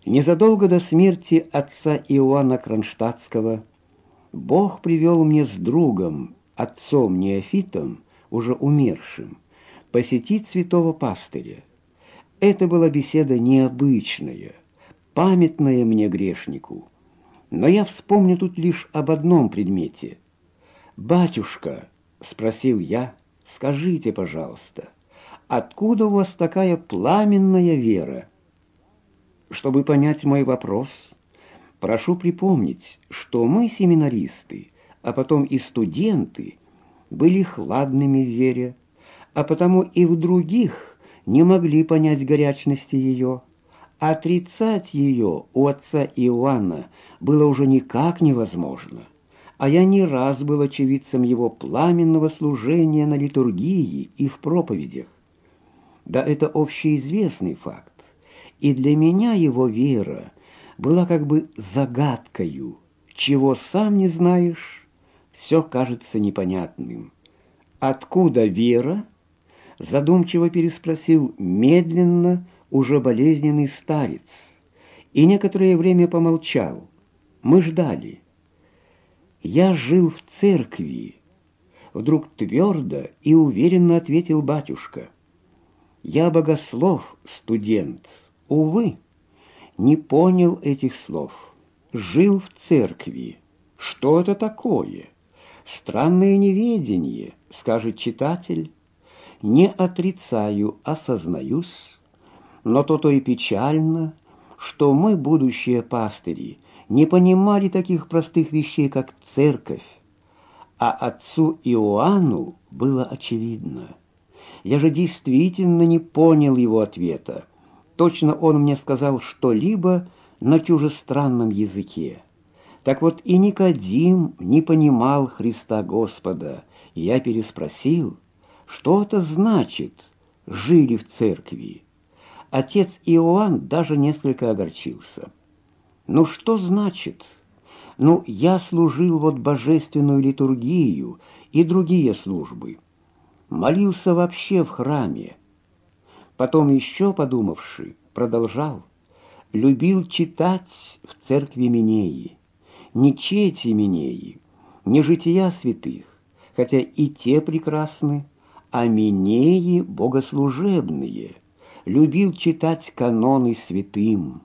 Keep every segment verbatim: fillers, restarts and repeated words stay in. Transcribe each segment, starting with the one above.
Незадолго до смерти отца Иоанна Кронштадтского Бог привел мне с другом, отцом Неофитом, уже умершим, посетить святого пастыря. Это была беседа необычная, памятная мне грешнику. Но я вспомню тут лишь об одном предмете. «Батюшка», — спросил я, — «скажите, пожалуйста, откуда у вас такая пламенная вера?» Чтобы понять мой вопрос, прошу припомнить, что мы, семинаристы, а потом и студенты, были хладными в вере, а потому и в других не могли понять горячности ее. Отрицать ее у отца Иоанна было уже никак невозможно, а я не раз был очевидцем его пламенного служения на литургии и в проповедях. Да, это общеизвестный факт, и для меня его вера была как бы загадкою, чего сам не знаешь, все кажется непонятным. «Откуда вера?» — задумчиво переспросил медленно уже болезненный старец, и некоторое время помолчал. Мы ждали. «Я жил в церкви», — вдруг твердо и уверенно ответил батюшка. «Я богослов, студент, увы, не понял этих слов. Жил в церкви. Что это такое? Странное неведение, скажет читатель. Не отрицаю, а сознаюсь, но то-то и печально, что мы, будущие пастыри, не понимали таких простых вещей, как церковь, а отцу Иоанну было очевидно. Я же действительно не понял его ответа. Точно он мне сказал что-либо на чужестранном языке. Так вот и Никодим не понимал Христа Господа. Я переспросил, что это значит «жили в церкви». Отец Иоанн даже несколько огорчился. «Ну что значит? Ну, я служил вот божественную литургию и другие службы. Молился вообще в храме. Потом еще, подумавши, продолжал. Любил читать в церкви Минеи. Не чети Минеи, не жития святых, хотя и те прекрасны, а Минеи богослужебные. Любил читать каноны святым».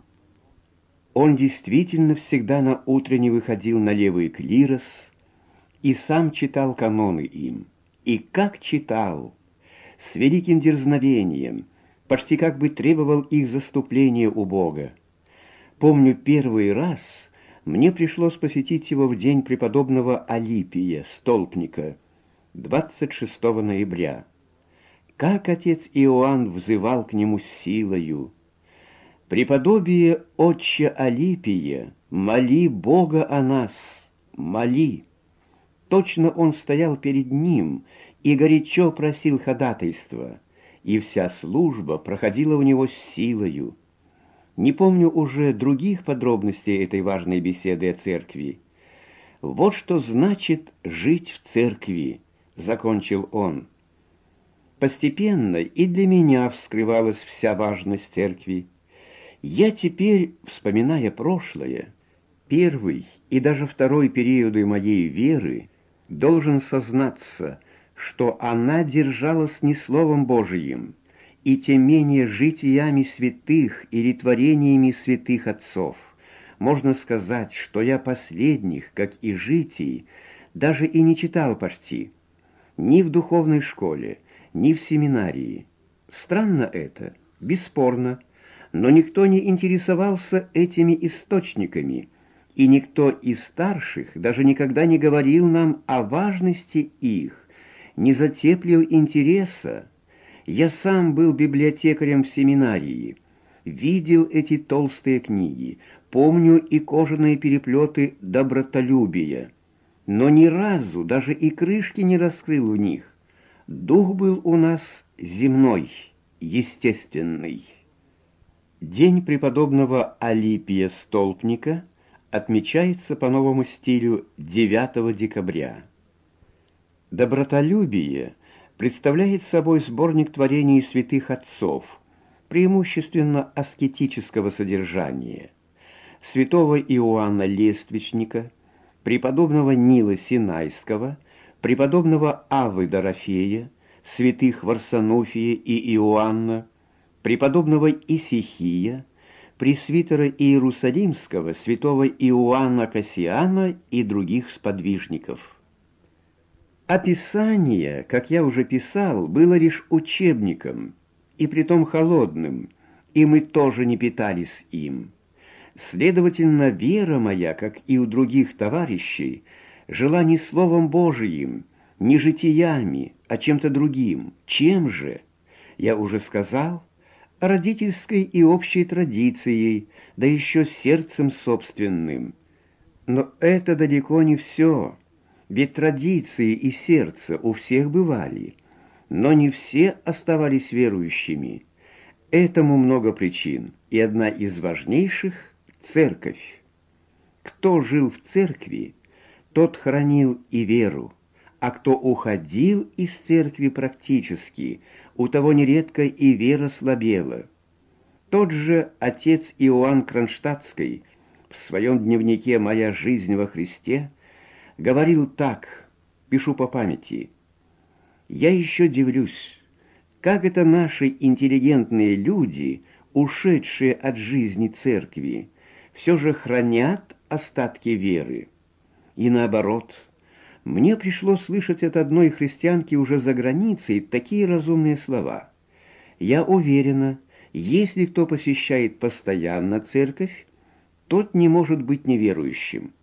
Он действительно всегда на утренне выходил на левый клирос и сам читал каноны им. И как читал! С великим дерзновением, почти как бы требовал их заступления у Бога. Помню, первый раз мне пришлось посетить его в день преподобного Алипия, столпника, двадцать шестого ноября. Как отец Иоанн взывал к нему силою: «Преподобие отче Алипия, моли Бога о нас, моли!» Точно он стоял перед ним и горячо просил ходатайства, и вся служба проходила у него с силою. Не помню уже других подробностей этой важной беседы о церкви. «Вот что значит жить в церкви», — закончил он. Постепенно и для меня вскрывалась вся важность церкви. Я теперь, вспоминая прошлое, первый и даже второй периоды моей веры, должен сознаться, что она держалась не Словом Божиим, и тем менее житиями святых или творениями святых отцов. Можно сказать, что я последних, как и житий, даже и не читал почти, ни в духовной школе, ни в семинарии. Странно это, бесспорно, но никто не интересовался этими источниками, и никто из старших даже никогда не говорил нам о важности их, не затеплил интереса. Я сам был библиотекарем в семинарии, видел эти толстые книги, помню и кожаные переплеты добротолюбия, но ни разу даже и крышки не раскрыл у них. Дух был у нас земной, естественный. День преподобного Алипия Столпника отмечается по новому стилю девятого декабря. Добротолюбие представляет собой сборник творений святых отцов, преимущественно аскетического содержания, святого Иоанна Лествичника, преподобного Нила Синайского, преподобного Аввы Дорофея, святых Варсонофия и Иоанна, преподобного Исихия, пресвитера Иерусалимского, святого Иоанна Кассиана и других сподвижников. Описание, как я уже писал, было лишь учебником, и притом холодным, и мы тоже не питались им. Следовательно, вера моя, как и у других товарищей, жила не Словом Божиим, не житиями, а чем-то другим. Чем же? Я уже сказал, родительской и общей традицией, да еще сердцем собственным. Но это далеко не все, ведь традиции и сердце у всех бывали, но не все оставались верующими. Этому много причин, и одна из важнейших — церковь. Кто жил в церкви, тот хранил и веру, а кто уходил из церкви практически, у того нередко и вера слабела. Тот же отец Иоанн Кронштадтский в своем дневнике «Моя жизнь во Христе» говорил так, пишу по памяти: «Я еще дивлюсь, как это наши интеллигентные люди, ушедшие от жизни церкви, все же хранят остатки веры. И наоборот, мне пришлось слышать от одной христианки уже за границей такие разумные слова. Я уверена, если кто посещает постоянно церковь, тот не может быть неверующим».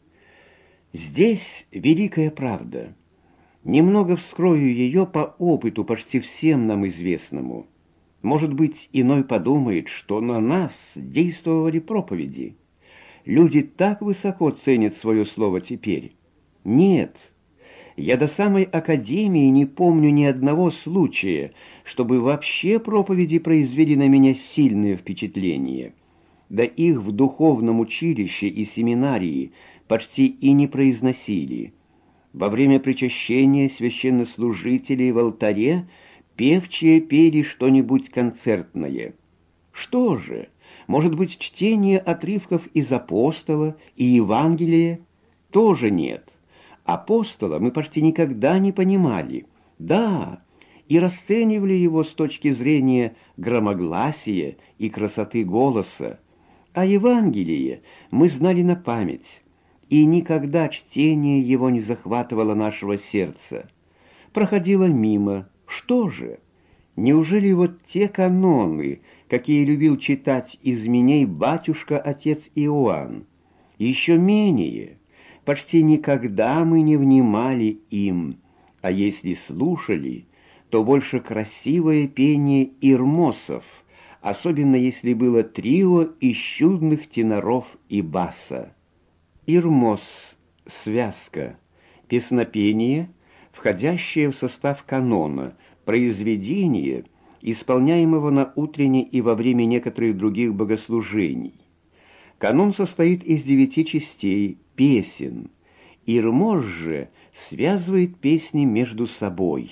Здесь великая правда. Немного вскрою ее по опыту почти всем нам известному. Может быть, иной подумает, что на нас действовали проповеди. Люди так высоко ценят свое слово теперь. Нет, я до самой академии не помню ни одного случая, чтобы вообще проповеди произвели на меня сильное впечатление. Да их в духовном училище и семинарии почти и не произносили. Во время причащения священнослужителей в алтаре певчие пели что-нибудь концертное. Что же, может быть, чтение отрывков из Апостола и Евангелия? Тоже нет. Апостола мы почти никогда не понимали. Да, и расценивали его с точки зрения громогласия и красоты голоса. А Евангелие мы знали на память, и никогда чтение его не захватывало нашего сердца. Проходило мимо. Что же? Неужели вот те каноны, какие любил читать из меней батюшка-отец Иоанн? Еще менее. Почти никогда мы не внимали им, а если слушали, то больше красивое пение ирмосов, особенно если было трио из чудных теноров и баса. Ирмос — связка, песнопение, входящее в состав канона, произведение, исполняемого на утренне и во время некоторых других богослужений. Канон состоит из девяти частей, песен. Ирмос же связывает песни между собой.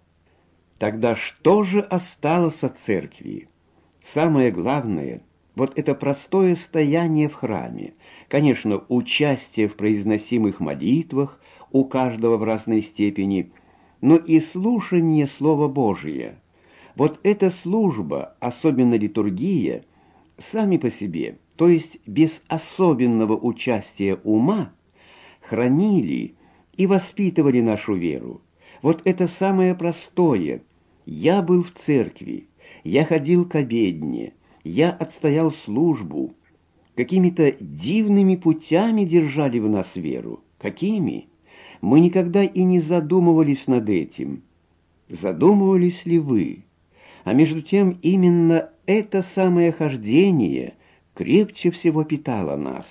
Тогда что же осталось от церкви? Самое главное — вот это простое стояние в храме, конечно, участие в произносимых молитвах, у каждого в разной степени, но и слушание Слова Божия. Вот эта служба, особенно литургия, сами по себе, то есть без особенного участия ума, хранили и воспитывали нашу веру. Вот это самое простое. Я был в церкви, я ходил к обедне, я отстоял службу. Какими-то дивными путями держали в нас веру. Какими? Мы никогда и не задумывались над этим. Задумывались ли вы? А между тем именно это самое хождение крепче всего питало нас.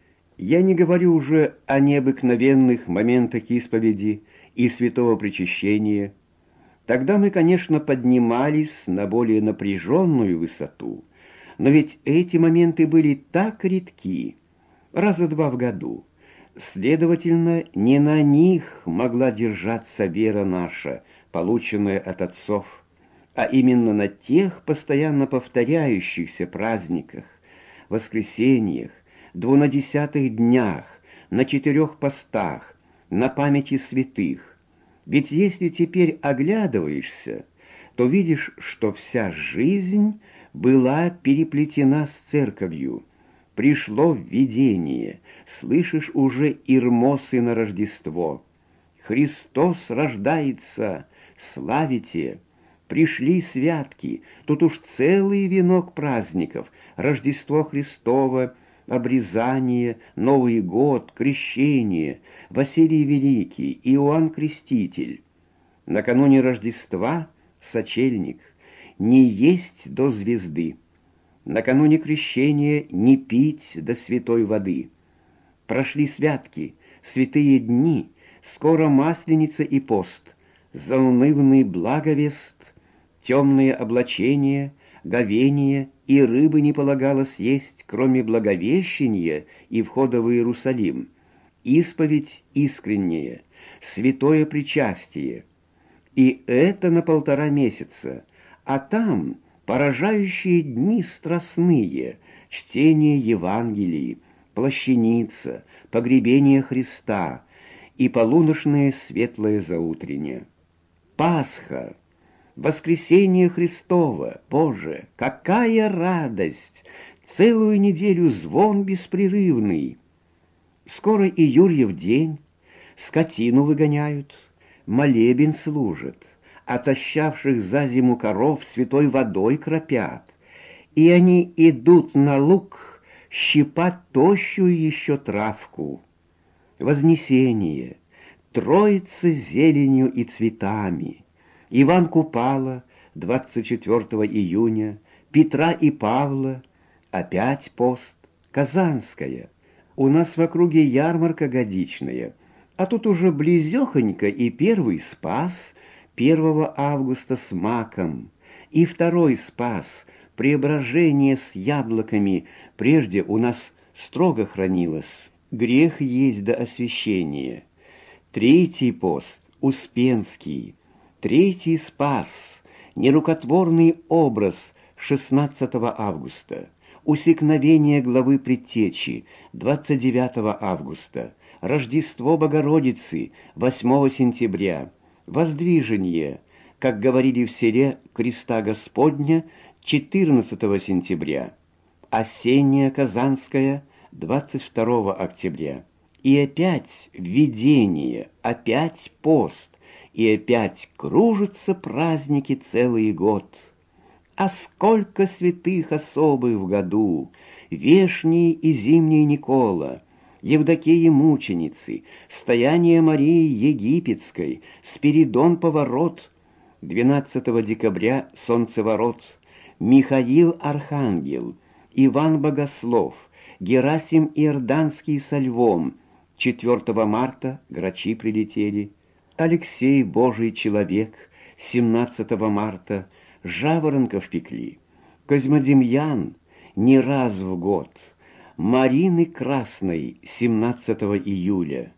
Я не говорю уже о необыкновенных моментах исповеди и святого причащения. Тогда мы, конечно, поднимались на более напряженную высоту, но ведь эти моменты были так редки, раза два в году. Следовательно, не на них могла держаться вера наша, полученная от отцов, а именно на тех постоянно повторяющихся праздниках, воскресениях, двунадесятых днях, на четырех постах, на памяти святых. Ведь если теперь оглядываешься, то видишь, что вся жизнь была переплетена с церковью. Пришло видение, слышишь уже ирмосы на Рождество. Христос рождается, славите! Пришли святки, тут уж целый венок праздников, Рождество Христово, обрезание, Новый год, крещение, Василий Великий, Иоанн Креститель. Накануне Рождества сочельник, не есть до звезды. Накануне крещения не пить до святой воды. Прошли святки, святые дни, скоро Масленица и пост, заунывный благовест, темные облачения, говение, и рыбы не полагалось есть, кроме благовещения и входа в Иерусалим, исповедь искренняя, святое причастие. И это на полтора месяца, а там поражающие дни страстные, чтение Евангелий, плащаница, погребение Христа и полуношное светлое заутреннее. Пасха, воскресение Христово, Боже, какая радость! Целую неделю звон беспрерывный. Скоро и Юрьев день, скотину выгоняют, молебен служат, отощавших за зиму коров святой водой кропят, и они идут на луг щипать тощую еще травку. Вознесение, Троица зеленью и цветами, Иван Купала, двадцать четвёртого июня, Петра и Павла, опять пост, Казанская. У нас в округе ярмарка годичная, а тут уже близехонько и первый Спас первого августа с маком, и второй Спас, преображение с яблоками, прежде у нас строго хранилось, грех есть до освящения. Третий пост, Успенский, третий Спас, нерукотворный образ шестнадцатого августа, усекновение главы предтечи двадцать девятого августа, Рождество Богородицы восьмого сентября, воздвижение, как говорили в селе, креста Господня четырнадцатого сентября, осенняя Казанская двадцать второго октября. И опять видение, опять пост, и опять кружатся праздники целый год. А сколько святых особых в году! Вешний и Зимний Никола, Евдокии мученицы, стояние Марии Египетской, Спиридон Поворот, двенадцатого декабря Солнцеворот, Михаил Архангел, Иван Богослов, Герасим Иорданский со львом, четвёртого марта грачи прилетели, Алексей Божий человек, семнадцатого марта, жаворонков пекли, Козьмодемьян не раз в год, Марины Красной семнадцатого июля.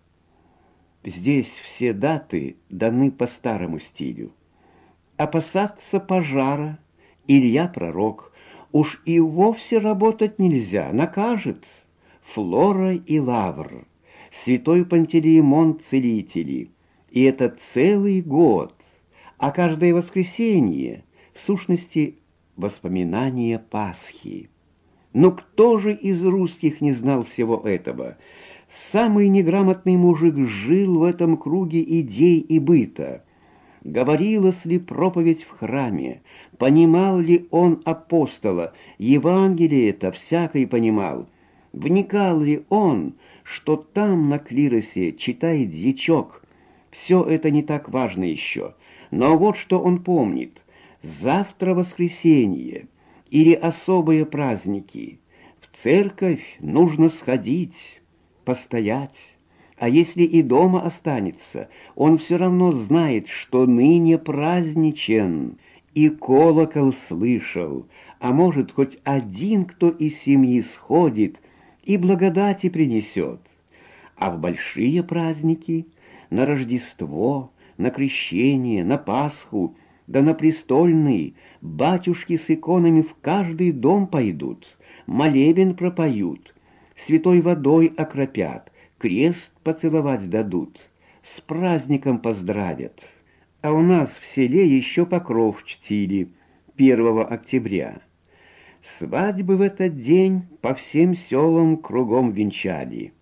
Здесь все даты даны по старому стилю. Опасаться пожара, Илья пророк, уж и вовсе работать нельзя, накажет. Флора и Лавр, святой Пантелеимон целители, и это целый год, а каждое воскресенье, в сущности, воспоминание Пасхи. Но кто же из русских не знал всего этого? Самый неграмотный мужик жил в этом круге идей и быта. Говорилась ли проповедь в храме? Понимал ли он апостола? Евангелие это всякий понимал. Вникал ли он, что там на клиросе читает дьячок? Все это не так важно еще. Но вот что он помнит. Завтра воскресенье или особые праздники. В церковь нужно сходить, постоять. А если и дома останется, он все равно знает, что ныне праздничен, и колокол слышал, а может, хоть один кто из семьи сходит и благодати принесет. А в большие праздники, на Рождество, на Крещение, на Пасху, да на престольный батюшки с иконами в каждый дом пойдут, молебен пропоют, святой водой окропят, крест поцеловать дадут, с праздником поздравят. А у нас в селе еще покров чтили первого октября. Свадьбы в этот день по всем селам кругом венчали.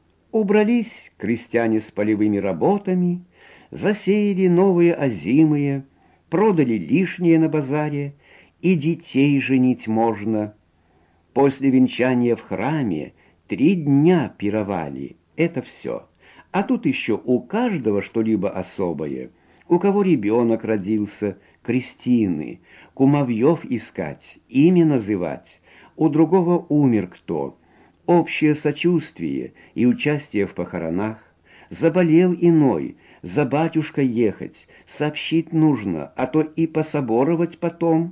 Убрались крестьяне с полевыми работами, засеяли новые озимые, продали лишнее на базаре, и детей женить можно. После венчания в храме три дня пировали, это все. А тут еще у каждого что-либо особое. У кого ребенок родился, крестины, кумовьев искать, имя называть, у другого умер кто, общее сочувствие и участие в похоронах, заболел иной, за батюшкой ехать, сообщить нужно, а то и пособоровать потом.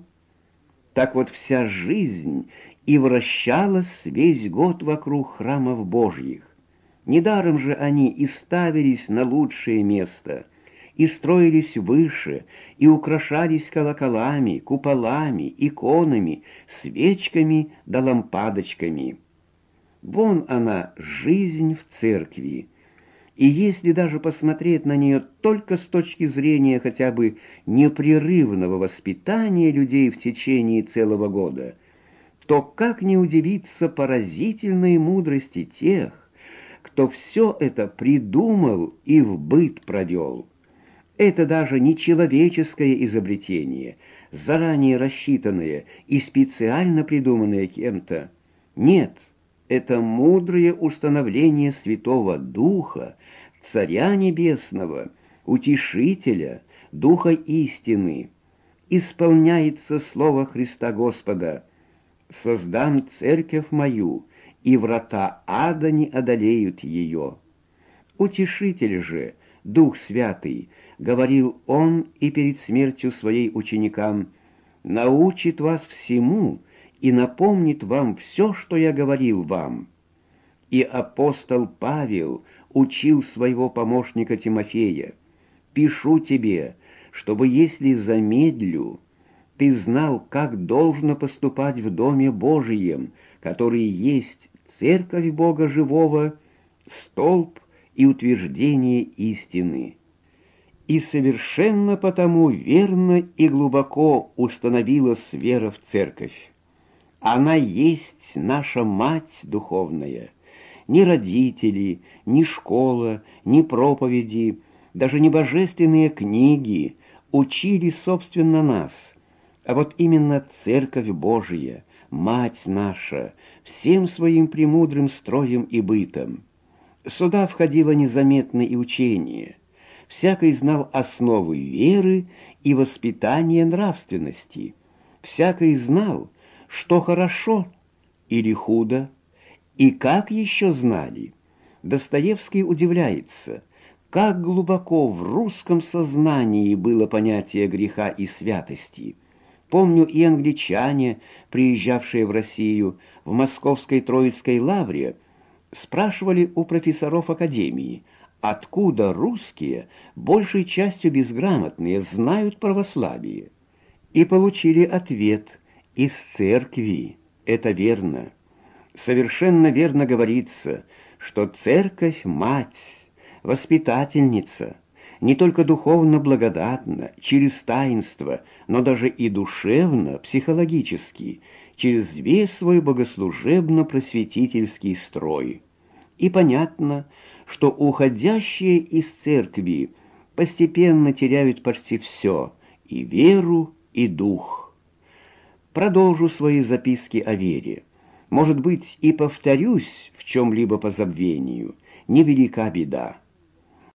Так вот вся жизнь и вращалась весь год вокруг храмов Божьих. Недаром же они и ставились на лучшее место, и строились выше, и украшались колоколами, куполами, иконами, свечками да лампадочками. Вон она, жизнь в церкви. И если даже посмотреть на нее только с точки зрения хотя бы непрерывного воспитания людей в течение целого года, то как не удивиться поразительной мудрости тех, кто все это придумал и в быт провел. Это даже не человеческое изобретение, заранее рассчитанное и специально придуманное кем-то. Нет, это мудрое установление Святого Духа, Царя Небесного, Утешителя, Духа истины. Исполняется слово Христа Господа: «Создам церковь мою, и врата ада не одолеют ее». Утешитель же, Дух Святый, говорил он и перед смертью своей ученикам, научит вас всему и напомнит вам все, что я говорил вам. И апостол Павел учил своего помощника Тимофея: «Пишу тебе, чтобы, если замедлю, ты знал, как должно поступать в Доме Божием, который есть церковь Бога живого, столб и утверждение истины». И совершенно потому верно и глубоко установилась вера в церковь. Она есть наша мать духовная. Ни родители, ни школа, ни проповеди, даже не божественные книги учили, собственно, нас. А вот именно Церковь Божия, Мать наша, всем своим премудрым строем и бытом. Сюда входило незаметно и учение. Всякий знал основы веры и воспитания нравственности. Всякий знал, что хорошо или худо, и как еще знали. Достоевский удивляется, как глубоко в русском сознании было понятие греха и святости. Помню, и англичане, приезжавшие в Россию, в Московской Троицкой лавре, спрашивали у профессоров академии, откуда русские, большей частью безграмотные, знают православие. И получили ответ: из церкви. Это верно. Совершенно верно говорится, что церковь — мать, воспитательница, не только духовно благодатна, через таинство, но даже и душевно, психологически, через весь свой богослужебно-просветительский строй. И понятно, что уходящие из церкви постепенно теряют почти все — и веру, и дух. Продолжу свои записки о вере. Может быть, и повторюсь в чем-либо по забвению. Невелика беда.